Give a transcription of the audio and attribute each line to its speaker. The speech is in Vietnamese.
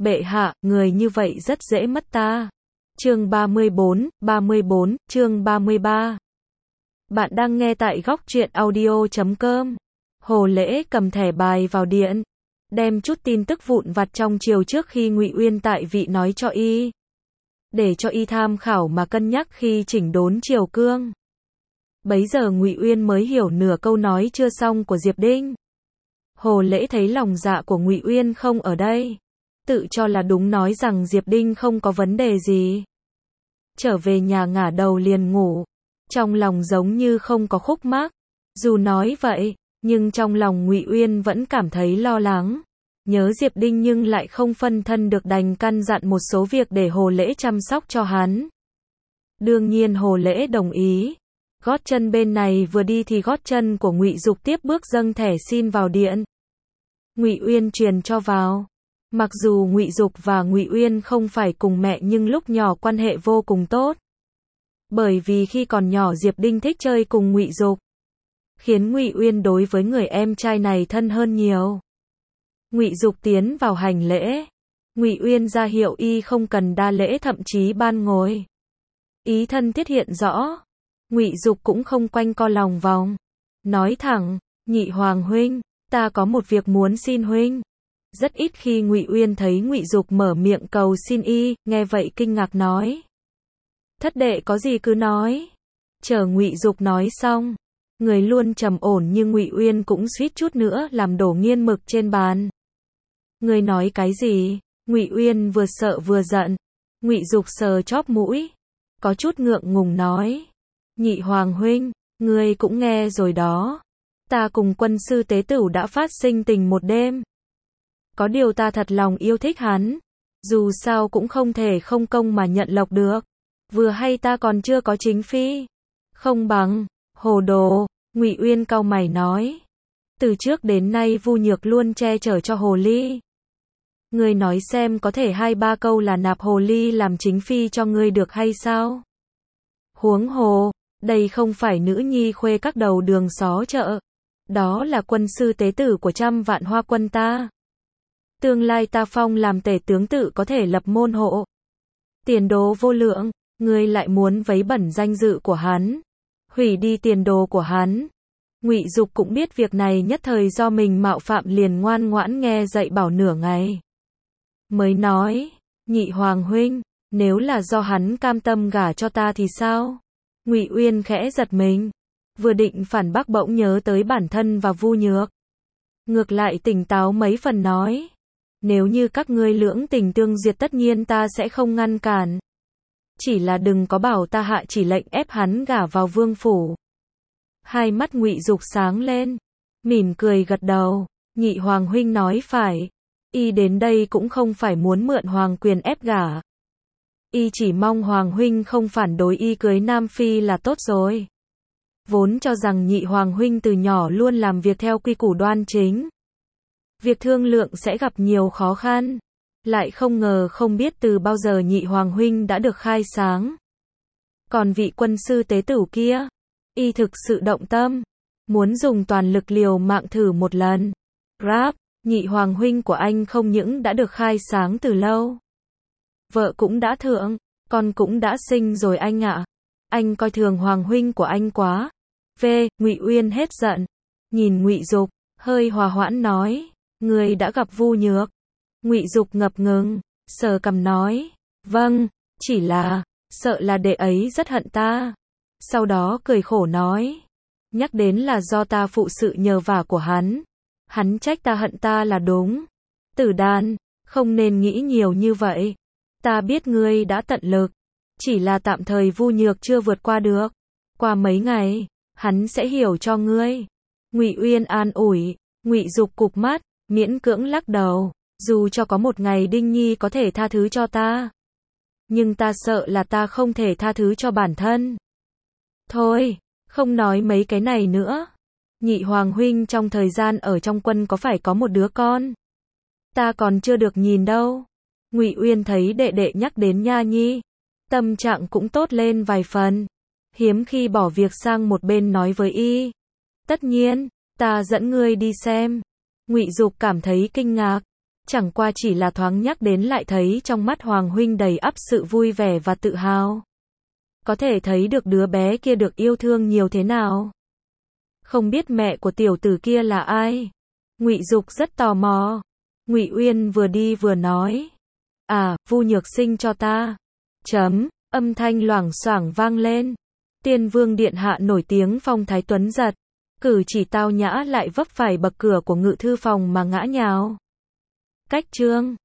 Speaker 1: Bệ hạ, người như vậy rất dễ mất ta. Chương 34, chương 33. Bạn đang nghe tại góc truyện audio.com. Hồ Lễ cầm thẻ bài vào điện, đem chút tin tức vụn vặt trong triều trước khi Ngụy Uyên tại vị nói cho y, để cho y tham khảo mà cân nhắc khi chỉnh đốn triều cương. Bấy giờ Ngụy Uyên mới hiểu nửa câu nói chưa xong của Diệp Đinh. Hồ Lễ thấy lòng dạ của Ngụy Uyên không ở đây, tự cho là đúng nói rằng Diệp Đinh không có vấn đề gì. Trở về nhà ngả đầu liền ngủ, trong lòng giống như không có khúc mắc. Dù nói vậy, nhưng trong lòng Ngụy Uyên vẫn cảm thấy lo lắng. Nhớ Diệp Đinh nhưng lại không phân thân được, đành căn dặn một số việc để Hồ Lễ chăm sóc cho hắn. Đương nhiên Hồ Lễ đồng ý. Gót chân bên này vừa đi thì gót chân của Ngụy Dục tiếp bước dâng thẻ xin vào điện. Ngụy Uyên truyền cho vào. Mặc dù Ngụy Dục và Ngụy Uyên không phải cùng mẹ nhưng lúc nhỏ quan hệ vô cùng tốt. Bởi vì khi còn nhỏ Diệp Đinh thích chơi cùng Ngụy Dục, khiến Ngụy Uyên đối với người em trai này thân hơn nhiều. Ngụy Dục tiến vào hành lễ, Ngụy Uyên ra hiệu y không cần đa lễ, thậm chí ban ngồi. Ý thân thiết hiện rõ. Ngụy Dục cũng không quanh co lòng vòng, nói thẳng, Nhị Hoàng huynh, ta có một việc muốn xin huynh. Rất ít khi Ngụy Uyên thấy Ngụy Dục mở miệng cầu xin y, nghe vậy kinh ngạc nói. Thất đệ có gì cứ nói. Chờ Ngụy Dục nói xong, người luôn trầm ổn nhưng Ngụy Uyên cũng suýt chút nữa làm đổ nghiên mực trên bàn. Người nói cái gì? Ngụy Uyên vừa sợ vừa giận. Ngụy Dục sờ chóp mũi, có chút ngượng ngùng nói. Nhị Hoàng huynh, ngươi cũng nghe rồi đó. Ta cùng quân sư Tế Tửu đã phát sinh tình một đêm. Có điều ta thật lòng yêu thích hắn. Dù sao cũng không thể không công mà nhận lộc được. Vừa hay ta còn chưa có chính phi. Không bằng, hồ đồ, Ngụy Uyên cau mày nói. Từ trước đến nay Vu Nhược luôn che chở cho hồ ly. Ngươi nói xem có thể 2-3 câu là nạp hồ ly làm chính phi cho ngươi được hay sao? Huống hồ, đây không phải nữ nhi khuê các đầu đường xó chợ. Đó là quân sư Tế Tử của 100 vạn Hoa quân ta. Tương lai ta phong làm tể tướng tự có thể lập môn hộ. Tiền đồ vô lượng, ngươi lại muốn vấy bẩn danh dự của hắn, hủy đi tiền đồ của hắn. Ngụy Dục cũng biết việc này nhất thời do mình mạo phạm liền ngoan ngoãn nghe dạy bảo nửa ngày. Mới nói, Nhị Hoàng huynh, nếu là do hắn cam tâm gả cho ta thì sao? Ngụy Uyên khẽ giật mình, vừa định phản bác bỗng nhớ tới bản thân và Vu Nhược. Ngược lại tỉnh táo mấy phần nói, nếu như các ngươi lưỡng tình tương duyệt tất nhiên ta sẽ không ngăn cản. Chỉ là đừng có bảo ta hạ chỉ lệnh ép hắn gả vào vương phủ. Hai mắt Ngụy Dục sáng lên, mỉm cười gật đầu. Nhị Hoàng huynh nói phải. Y đến đây cũng không phải muốn mượn hoàng quyền ép gả. Y chỉ mong Hoàng huynh không phản đối y cưới Nam Phi là tốt rồi. Vốn cho rằng Nhị Hoàng huynh từ nhỏ luôn làm việc theo quy củ đoan chính. Việc thương lượng sẽ gặp nhiều khó khăn. Lại không ngờ không biết từ bao giờ Nhị Hoàng huynh đã được khai sáng. Còn vị quân sư Tế Tửu kia, y thực sự động tâm, muốn dùng toàn lực liều mạng thử một lần. Rap, Nhị Hoàng huynh của anh không những đã được khai sáng từ lâu, vợ cũng đã thượng, con cũng đã sinh rồi anh ạ. Anh coi thường Hoàng huynh của anh quá. Ngụy Uyên hết giận, nhìn Ngụy Dục, hơi hòa hoãn nói, người đã gặp Vu Nhược. Ngụy Dục ngập ngừng, sờ cằm nói, vâng, chỉ là, sợ là đệ ấy rất hận ta. Sau đó cười khổ nói, nhắc đến là do ta phụ sự nhờ vả của hắn. Hắn trách ta hận ta là đúng. Tử Đan, không nên nghĩ nhiều như vậy. Ta biết ngươi đã tận lực, chỉ là tạm thời Vu Nhược chưa vượt qua được. Qua mấy ngày, hắn sẽ hiểu cho ngươi. Ngụy Uyên an ủi. Ngụy Dục cụp mắt, miễn cưỡng lắc đầu. Dù cho có một ngày Đinh Nhi có thể tha thứ cho ta, nhưng ta sợ là ta không thể tha thứ cho bản thân. Thôi, không nói mấy cái này nữa. Nhị Hoàng huynh trong thời gian ở trong quân có phải có một đứa con? Ta còn chưa được nhìn đâu. Ngụy Uyên thấy đệ đệ nhắc đến Nha Nhi, tâm trạng cũng tốt lên vài phần. Hiếm khi bỏ việc sang một bên nói với y. Tất nhiên, ta dẫn ngươi đi xem. Ngụy Dục cảm thấy kinh ngạc. Chẳng qua chỉ là thoáng nhắc đến lại thấy trong mắt Hoàng huynh đầy ắp sự vui vẻ và tự hào. Có thể thấy được đứa bé kia được yêu thương nhiều thế nào. Không biết mẹ của tiểu tử kia là ai? Ngụy Dục rất tò mò. Ngụy Uyên vừa đi vừa nói. À, Vu Nhược Sinh cho ta. Âm thanh loảng xoảng vang lên. Tiên Vương điện hạ nổi tiếng phong thái tuấn giật. Cử chỉ tao nhã lại vấp phải bậc cửa của ngự thư phòng mà ngã nhào. Cách chương